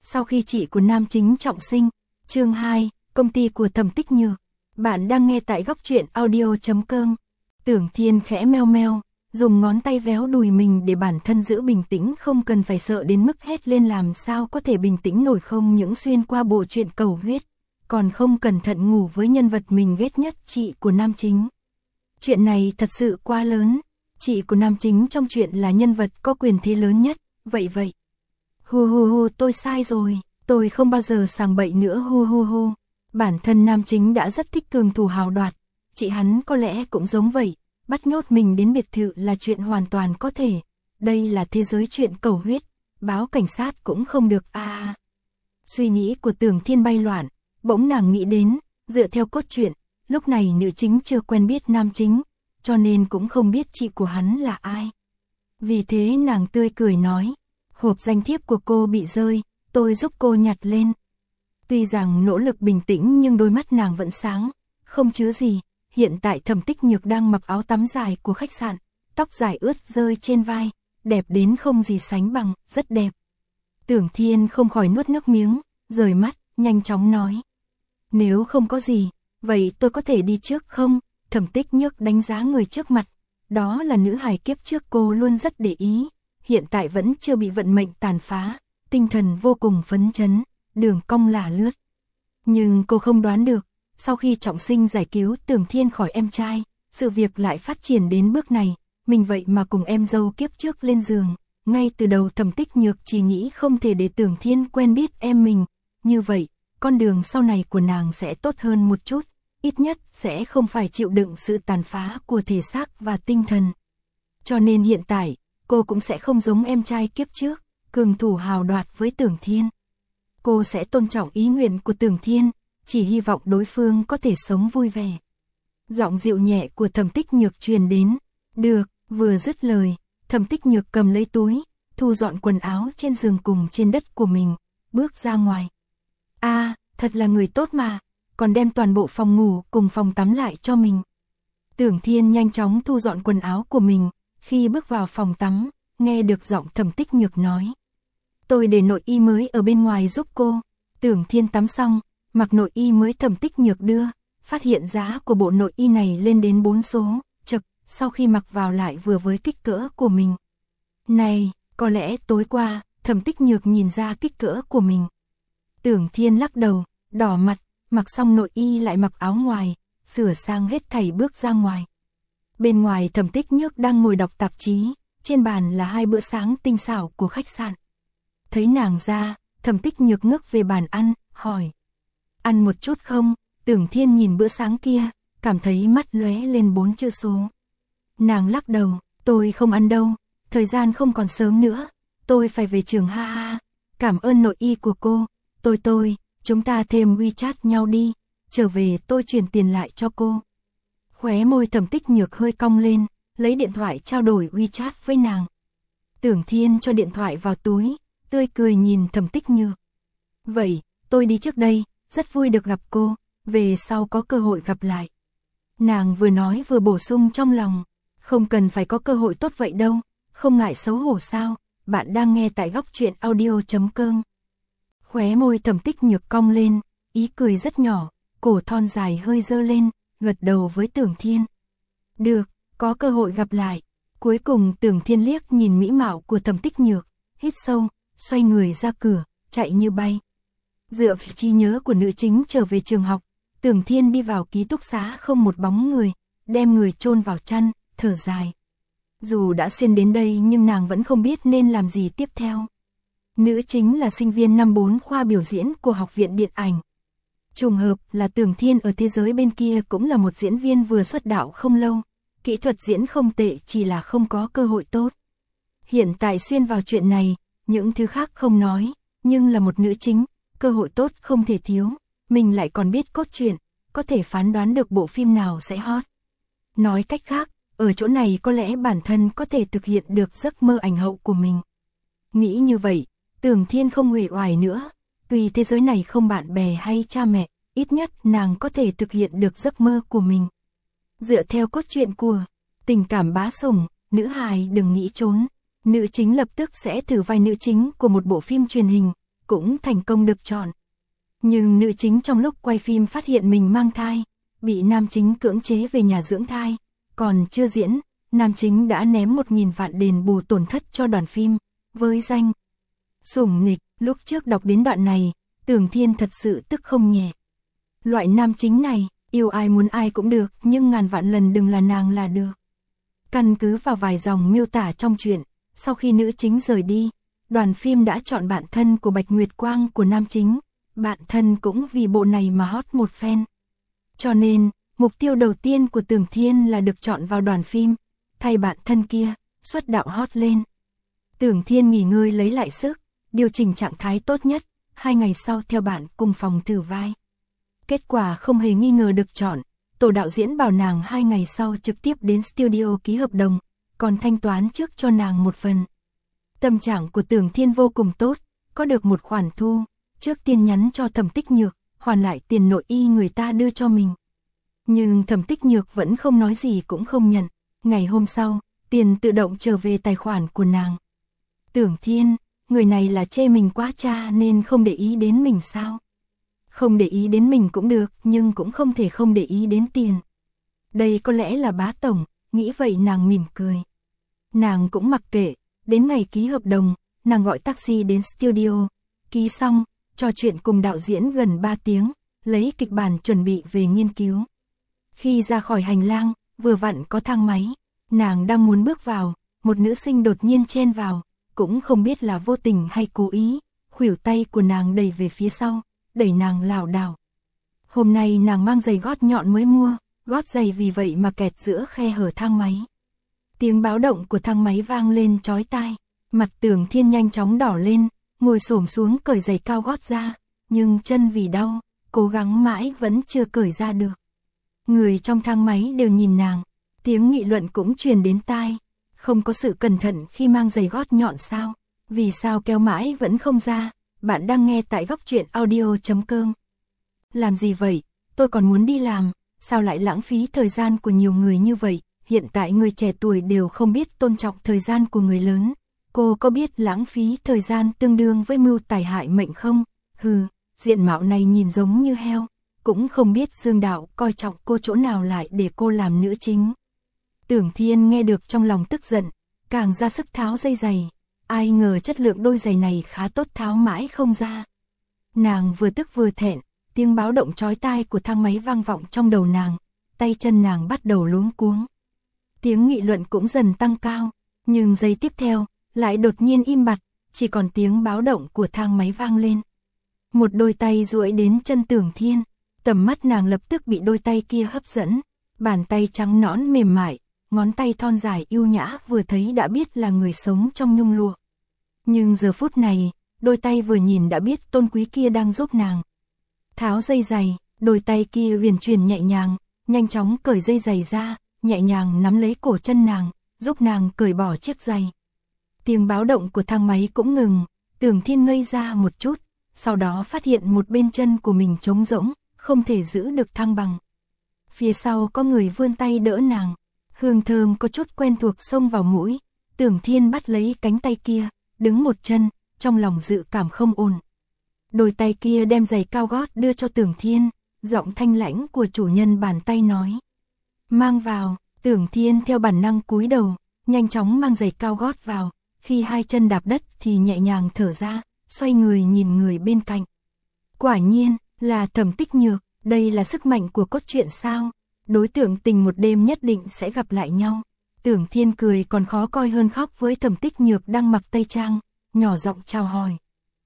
Sau khi chị của nam chính trọng sinh, chương 2, công ty của Thẩm Tích Nhược. Bạn đang nghe tại góc truyện audio.com. Tưởng Thiên khẽ meo meo, dùng ngón tay véo đùi mình để bản thân giữ bình tĩnh, không cần phải sợ đến mức hét lên. Làm sao có thể bình tĩnh nổi, không những xuyên qua bộ truyện cầu huyết, còn không cẩn thận ngủ với nhân vật mình ghét nhất, chị của nam chính. Chuyện này thật sự quá lớn, chị của nam chính trong chuyện là nhân vật có quyền thế lớn nhất, vậy. Hu, tôi sai rồi, tôi không bao giờ sàng bậy nữa hu. Bản thân nam chính đã rất thích cường thủ hào đoạt, chị hắn có lẽ cũng giống vậy, bắt nhốt mình đến biệt thự là chuyện hoàn toàn có thể. Đây là thế giới chuyện cầu huyết, báo cảnh sát cũng không được à. Suy nghĩ của Tưởng Thiên bay loạn, bỗng nàng nghĩ đến, dựa theo cốt truyện, lúc này nữ chính chưa quen biết nam chính, cho nên cũng không biết chị của hắn là ai. Vì thế nàng tươi cười nói, hộp danh thiếp của cô bị rơi, tôi giúp cô nhặt lên. Tuy rằng nỗ lực bình tĩnh nhưng đôi mắt nàng vẫn sáng, không chứa gì. Hiện tại Thẩm Tích Nhược đang mặc áo tắm dài của khách sạn, tóc dài ướt rơi trên vai, đẹp đến không gì sánh bằng, rất đẹp. Tưởng Thiên không khỏi nuốt nước miếng, rời mắt, nhanh chóng nói. Nếu không có gì, vậy tôi có thể đi trước không? Thẩm Tích Nhược đánh giá người trước mặt, đó là nữ hài kiếp trước cô luôn rất để ý, hiện tại vẫn chưa bị vận mệnh tàn phá, tinh thần vô cùng phấn chấn, đường cong lả lướt. Nhưng cô không đoán được, sau khi trọng sinh giải cứu Tưởng Thiên khỏi em trai, sự việc lại phát triển đến bước này, mình vậy mà cùng em dâu kiếp trước lên giường. Ngay từ đầu Thẩm Tích Nhược chỉ nghĩ không thể để Tưởng Thiên quen biết em mình, như vậy, con đường sau này của nàng sẽ tốt hơn một chút, ít nhất sẽ không phải chịu đựng sự tàn phá của thể xác và tinh thần. Cho nên hiện tại, cô cũng sẽ không giống em trai kiếp trước, cường thủ hào đoạt với Tưởng Thiên. Cô sẽ tôn trọng ý nguyện của Tưởng Thiên, chỉ hy vọng đối phương có thể sống vui vẻ. Giọng dịu nhẹ của Thẩm Tích Nhược truyền đến. Được, vừa dứt lời, Thẩm Tích Nhược cầm lấy túi, thu dọn quần áo trên giường cùng trên đất của mình, bước ra ngoài. Thật là người tốt mà, còn đem toàn bộ phòng ngủ cùng phòng tắm lại cho mình. Tưởng Thiên nhanh chóng thu dọn quần áo của mình, khi bước vào phòng tắm, nghe được giọng Thẩm Tích Nhược nói. Tôi để nội y mới ở bên ngoài giúp cô. Tưởng Thiên tắm xong, mặc nội y mới Thẩm Tích Nhược đưa, phát hiện giá của bộ nội y này lên đến 4 số, chật, sau khi mặc vào lại vừa với kích cỡ của mình. Này, có lẽ tối qua, Thẩm Tích Nhược nhìn ra kích cỡ của mình. Tưởng Thiên lắc đầu, đỏ mặt, mặc xong nội y lại mặc áo ngoài, sửa sang hết thảy bước ra ngoài. Bên ngoài Thẩm Tích Nhược đang ngồi đọc tạp chí, trên bàn là 2 bữa sáng tinh xảo của khách sạn. Thấy nàng ra, Thẩm Tích Nhược ngước về bàn ăn, hỏi. Ăn một chút không? Tưởng Thiên nhìn bữa sáng kia, cảm thấy mắt lóe lên 4 chữ số. Nàng lắc đầu, tôi không ăn đâu, thời gian không còn sớm nữa, tôi phải về trường ha. Cảm ơn nội y của cô, chúng ta thêm WeChat nhau đi, trở về tôi chuyển tiền lại cho cô. Khóe môi Thẩm Tích Nhược hơi cong lên, lấy điện thoại trao đổi WeChat với nàng. Tưởng Thiên cho điện thoại vào túi, tươi cười nhìn Thẩm Tích Nhược. Vậy, tôi đi trước đây, rất vui được gặp cô, về sau có cơ hội gặp lại. Nàng vừa nói vừa bổ sung trong lòng, không cần phải có cơ hội tốt vậy đâu, không ngại xấu hổ sao, bạn đang nghe tại góc truyện audio.com. Khóe môi Thẩm Tích Nhược cong lên, ý cười rất nhỏ, cổ thon dài hơi dơ lên, gật đầu với Tưởng Thiên. Được, có cơ hội gặp lại. Cuối cùng Tưởng Thiên liếc nhìn mỹ mạo của Thẩm Tích Nhược, hít sâu, xoay người ra cửa, chạy như bay. Dựa vào trí nhớ của nữ chính trở về trường học, Tưởng Thiên đi vào ký túc xá không một bóng người, đem người chôn vào chăn, thở dài. Dù đã xuyên đến đây nhưng nàng vẫn không biết nên làm gì tiếp theo. Nữ chính là sinh viên năm 4 khoa biểu diễn của Học viện Điện ảnh. Trùng hợp là Tưởng Thiên ở thế giới bên kia cũng là một diễn viên vừa xuất đạo không lâu, kỹ thuật diễn không tệ, chỉ là không có cơ hội tốt. Hiện tại xuyên vào chuyện này, những thứ khác không nói, nhưng là một nữ chính, cơ hội tốt không thể thiếu, mình lại còn biết cốt truyện, có thể phán đoán được bộ phim nào sẽ hot. Nói cách khác, ở chỗ này có lẽ bản thân có thể thực hiện được giấc mơ ảnh hậu của mình. Nghĩ như vậy, Tưởng Thiên không uể oải nữa, tuy thế giới này không bạn bè hay cha mẹ, ít nhất nàng có thể thực hiện được giấc mơ của mình. Dựa theo cốt truyện của tình cảm bá sủng, nữ hài đừng nghĩ trốn, nữ chính lập tức sẽ thử vai nữ chính của một bộ phim truyền hình, cũng thành công được chọn. Nhưng nữ chính trong lúc quay phim phát hiện mình mang thai, bị nam chính cưỡng chế về nhà dưỡng thai, còn chưa diễn, nam chính đã ném 1.000 vạn đền bù tổn thất cho đoàn phim, với danh sủng nịch. Lúc trước đọc đến đoạn này, Tưởng Thiên thật sự tức không nhẹ. Loại nam chính này, yêu ai muốn ai cũng được, nhưng ngàn vạn lần đừng là nàng là được. Căn cứ vào vài dòng miêu tả trong truyện, sau khi nữ chính rời đi, đoàn phim đã chọn bạn thân của Bạch Nguyệt Quang của nam chính, bạn thân cũng vì bộ này mà hot một phen. Cho nên, mục tiêu đầu tiên của Tưởng Thiên là được chọn vào đoàn phim, thay bạn thân kia, xuất đạo hot lên. Tưởng Thiên nghỉ ngơi lấy lại sức, điều chỉnh trạng thái tốt nhất, 2 ngày sau theo bạn cùng phòng thử vai. Kết quả không hề nghi ngờ được chọn, tổ đạo diễn bảo nàng 2 ngày sau trực tiếp đến studio ký hợp đồng, còn thanh toán trước cho nàng một phần. Tâm trạng của Tưởng Thiên vô cùng tốt, có được một khoản thu, trước tiên nhắn cho Thẩm Tích Nhược, hoàn lại tiền nội y người ta đưa cho mình. Nhưng Thẩm Tích Nhược vẫn không nói gì cũng không nhận, ngày hôm sau, tiền tự động trở về tài khoản của nàng. Tưởng Thiên, người này là chê mình quá cha nên không để ý đến mình sao? Không để ý đến mình cũng được, nhưng cũng không thể không để ý đến tiền. Đây có lẽ là bá tổng, nghĩ vậy nàng mỉm cười. Nàng cũng mặc kệ, đến ngày ký hợp đồng, nàng gọi taxi đến studio, ký xong, trò chuyện cùng đạo diễn gần 3 tiếng, lấy kịch bản chuẩn bị về nghiên cứu. Khi ra khỏi hành lang, vừa vặn có thang máy, nàng đang muốn bước vào, một nữ sinh đột nhiên chen vào, cũng không biết là vô tình hay cố ý, khuỷu tay của nàng đẩy về phía sau, đẩy nàng lảo đảo. Hôm nay nàng mang giày gót nhọn mới mua, gót giày vì vậy mà kẹt giữa khe hở thang máy. Tiếng báo động của thang máy vang lên chói tai, mặt Tưởng Thiên nhanh chóng đỏ lên, ngồi xổm xuống cởi giày cao gót ra, nhưng chân vì đau, cố gắng mãi vẫn chưa cởi ra được. Người trong thang máy đều nhìn nàng, tiếng nghị luận cũng truyền đến tai, không có sự cẩn thận khi mang giày gót nhọn sao, vì sao kéo mãi vẫn không ra. Bạn đang nghe tại góc truyện audio.com. Làm gì vậy, tôi còn muốn đi làm, sao lại lãng phí thời gian của nhiều người như vậy, hiện tại người trẻ tuổi đều không biết tôn trọng thời gian của người lớn. Cô có biết lãng phí thời gian tương đương với mưu tài hại mệnh không? Hừ, diện mạo này nhìn giống như heo, cũng không biết Dương Đạo coi trọng cô chỗ nào lại để cô làm nữ chính. Tưởng Thiên nghe được trong lòng tức giận, càng ra sức tháo dây giày. Ai ngờ chất lượng đôi giày này khá tốt tháo mãi không ra. Nàng vừa tức vừa thẹn, tiếng báo động chói tai của thang máy vang vọng trong đầu nàng, tay chân nàng bắt đầu luống cuống. Tiếng nghị luận cũng dần tăng cao, nhưng giây tiếp theo, lại đột nhiên im bặt, chỉ còn tiếng báo động của thang máy vang lên. Một đôi tay duỗi đến chân Tưởng Thiên, tầm mắt nàng lập tức bị đôi tay kia hấp dẫn, bàn tay trắng nõn mềm mại, ngón tay thon dài yêu nhã vừa thấy đã biết là người sống trong nhung lụa. Nhưng giờ phút này, đôi tay vừa nhìn đã biết tôn quý kia đang giúp nàng tháo dây giày, đôi tay kia huyền chuyển nhẹ nhàng, nhanh chóng cởi dây giày ra, nhẹ nhàng nắm lấy cổ chân nàng, giúp nàng cởi bỏ chiếc giày. Tiếng báo động của thang máy cũng ngừng, Tưởng Thiên ngây ra một chút, sau đó phát hiện một bên chân của mình trống rỗng, không thể giữ được thăng bằng. Phía sau có người vươn tay đỡ nàng, hương thơm có chút quen thuộc xông vào mũi, Tưởng Thiên bắt lấy cánh tay kia, đứng một chân, trong lòng dự cảm không ổn. Đôi tay kia đem giày cao gót đưa cho Tưởng Thiên, giọng thanh lãnh của chủ nhân bàn tay nói. Mang vào, Tưởng Thiên theo bản năng cúi đầu, nhanh chóng mang giày cao gót vào, khi hai chân đạp đất thì nhẹ nhàng thở ra, xoay người nhìn người bên cạnh. Quả nhiên, là Thẩm Tích Nhược, đây là sức mạnh của cốt truyện sao? Đối tượng tình một đêm nhất định sẽ gặp lại nhau. Tưởng Thiên cười còn khó coi hơn khóc với Thẩm Tích Nhược đang mặc tây trang, nhỏ giọng chào hỏi.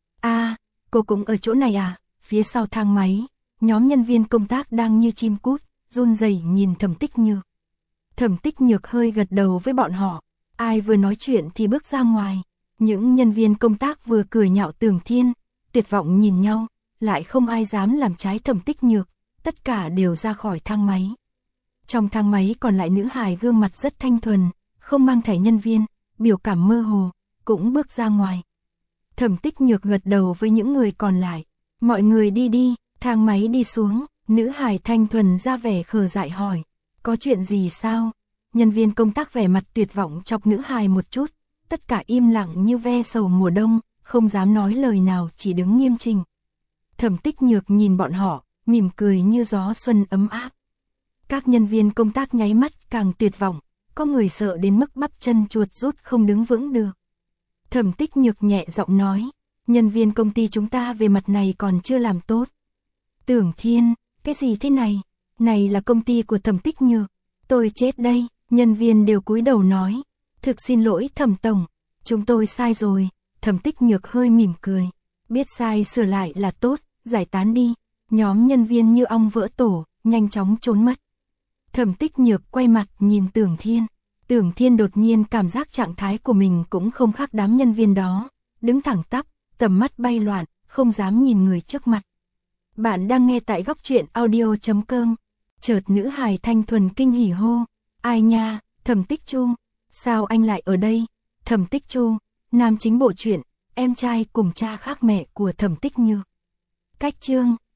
Cô cũng ở chỗ này à? Phía sau thang máy, nhóm nhân viên công tác đang như chim cút, run rẩy nhìn Thẩm Tích Nhược. Thẩm Tích Nhược hơi gật đầu với bọn họ, ai vừa nói chuyện thì bước ra ngoài. Những nhân viên công tác vừa cười nhạo Tưởng Thiên, tuyệt vọng nhìn nhau, lại không ai dám làm trái Thẩm Tích Nhược, tất cả đều ra khỏi thang máy. Trong thang máy còn lại nữ hài gương mặt rất thanh thuần, không mang thẻ nhân viên, biểu cảm mơ hồ, cũng bước ra ngoài. Thẩm Tích Nhược gật đầu với những người còn lại. Mọi người đi đi, thang máy đi xuống, nữ hài thanh thuần ra vẻ khờ dại hỏi. Có chuyện gì sao? Nhân viên công tác vẻ mặt tuyệt vọng chọc nữ hài một chút, tất cả im lặng như ve sầu mùa đông, không dám nói lời nào, chỉ đứng nghiêm chỉnh. Thẩm Tích Nhược nhìn bọn họ, mỉm cười như gió xuân ấm áp. Các nhân viên công tác nháy mắt càng tuyệt vọng, có người sợ đến mức bắp chân chuột rút không đứng vững được. Thẩm Tích Nhược nhẹ giọng nói, nhân viên công ty chúng ta về mặt này còn chưa làm tốt. Tưởng Thiên, cái gì thế này? Này là công ty của Thẩm Tích Nhược, tôi chết đây. Nhân viên đều cúi đầu nói, thực xin lỗi Thẩm tổng, chúng tôi sai rồi. Thẩm Tích Nhược hơi mỉm cười, biết sai sửa lại là tốt, giải tán đi. Nhóm nhân viên như ong vỡ tổ, nhanh chóng trốn mất. Thẩm Tích Nhược quay mặt nhìn Tưởng Thiên. Tưởng Thiên đột nhiên cảm giác trạng thái của mình cũng không khác đám nhân viên đó, đứng thẳng tắp, tầm mắt bay loạn, không dám nhìn người trước mặt. Bạn đang nghe tại góc truyện audio.com. Chợt nữ hài thanh thuần kinh hỉ hô, ai nha, Thẩm Tích Chu, sao anh lại ở đây? Thẩm Tích Chu, nam chính bộ truyện, em trai cùng cha khác mẹ của Thẩm Tích Nhược. Cách chương